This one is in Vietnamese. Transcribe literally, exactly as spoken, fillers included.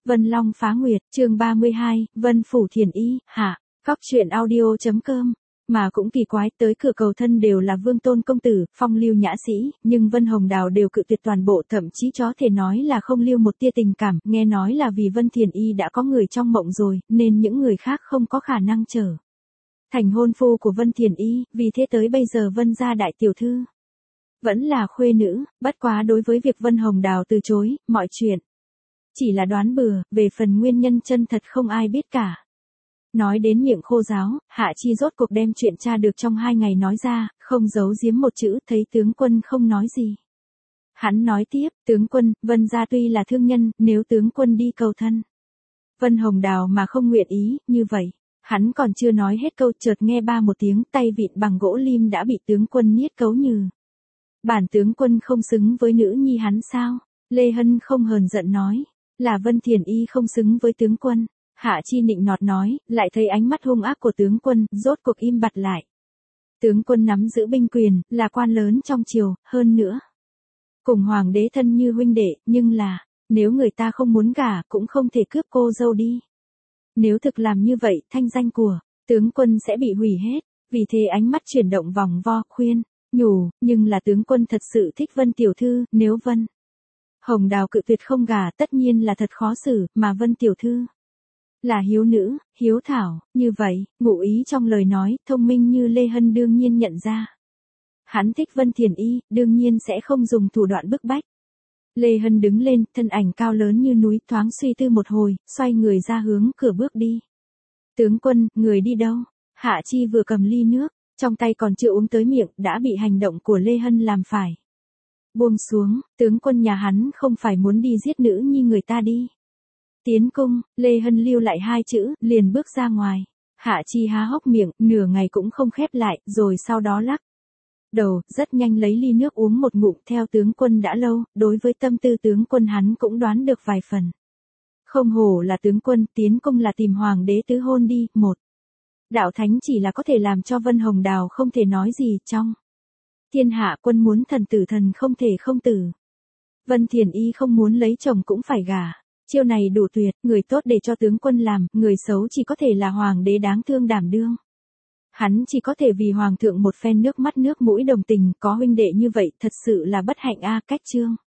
Vân Long phá nguyệt, chương ba mươi hai, Vân Phủ Thiền Y, hạ, góc truyện audio.com. Mà cũng kỳ quái, tới cửa cầu thân đều là vương tôn công tử, phong lưu nhã sĩ, nhưng Vân Hồng Đào đều cự tuyệt toàn bộ, thậm chí chó thể nói là không lưu một tia tình cảm, nghe nói là vì Vân Thiền Y đã có người trong mộng rồi, nên những người khác không có khả năng trở thành hôn phu của Vân Thiền Y, vì thế tới bây giờ Vân gia đại tiểu thư vẫn là khuê nữ, bất quá đối với việc Vân Hồng Đào từ chối, mọi chuyện chỉ là đoán bừa, về phần nguyên nhân chân thật không ai biết cả. Nói đến miệng khô giáo, Hạ Chi rốt cuộc đem chuyện tra được trong hai ngày nói ra, không giấu giếm một chữ, thấy tướng quân không nói gì. Hắn nói tiếp, tướng quân, Vân gia tuy là thương nhân, nếu tướng quân đi cầu thân Vân Hồng Đào mà không nguyện ý, như vậy. Hắn còn chưa nói hết câu, chợt nghe ba một tiếng, tay vịn bằng gỗ lim đã bị tướng quân niết cấu nhừ. Bản tướng quân không xứng với nữ nhi hắn sao? Lê Hân không hờn giận nói, là Vân Thiền Y không xứng với tướng quân. Hạ Chi nịnh nọt nói, lại thấy ánh mắt hung ác của tướng quân, rốt cuộc im bặt lại. Tướng quân nắm giữ binh quyền, là quan lớn trong triều, hơn nữa cùng hoàng đế thân như huynh đệ, nhưng là, nếu người ta không muốn gả, cũng không thể cướp cô dâu đi. Nếu thực làm như vậy, thanh danh của tướng quân sẽ bị hủy hết, vì thế ánh mắt chuyển động vòng vo, khuyên, nhủ, nhưng là tướng quân thật sự thích Vân tiểu thư, nếu Vân Hồng Đào cự tuyệt không gả, tất nhiên là thật khó xử, mà Vân tiểu thư là hiếu nữ, hiếu thảo, như vậy, ngụ ý trong lời nói, thông minh như Lê Hân đương nhiên nhận ra. Hắn thích Vân Thiền Y, đương nhiên sẽ không dùng thủ đoạn bức bách. Lê Hân đứng lên, thân ảnh cao lớn như núi, thoáng suy tư một hồi, xoay người ra hướng cửa bước đi. Tướng quân, người đi đâu? Hạ Chi vừa cầm ly nước, trong tay còn chưa uống tới miệng, đã bị hành động của Lê Hân làm phải buông xuống, tướng quân nhà hắn không phải muốn đi giết nữ nhi người ta đi. Tiến cung, Lê Hân lưu lại hai chữ, liền bước ra ngoài. Hạ Chi há hốc miệng, nửa ngày cũng không khép lại, rồi sau đó lắc đầu, rất nhanh lấy ly nước uống một ngụm, theo tướng quân đã lâu, đối với tâm tư tướng quân hắn cũng đoán được vài phần. Không hổ là tướng quân, tiến cung là tìm hoàng đế tứ hôn đi, một. Đạo thánh chỉ là có thể làm cho Vân Hồng Đào không thể nói gì, trong thiên hạ quân muốn thần tử thần không thể không tử. Vân Thiền Y không muốn lấy chồng cũng phải gả. Chiêu này đủ tuyệt, người tốt để cho tướng quân làm, người xấu chỉ có thể là hoàng đế đáng thương đảm đương. Hắn chỉ có thể vì hoàng thượng một phen nước mắt nước mũi đồng tình, có huynh đệ như vậy, thật sự là bất hạnh a. Cách chương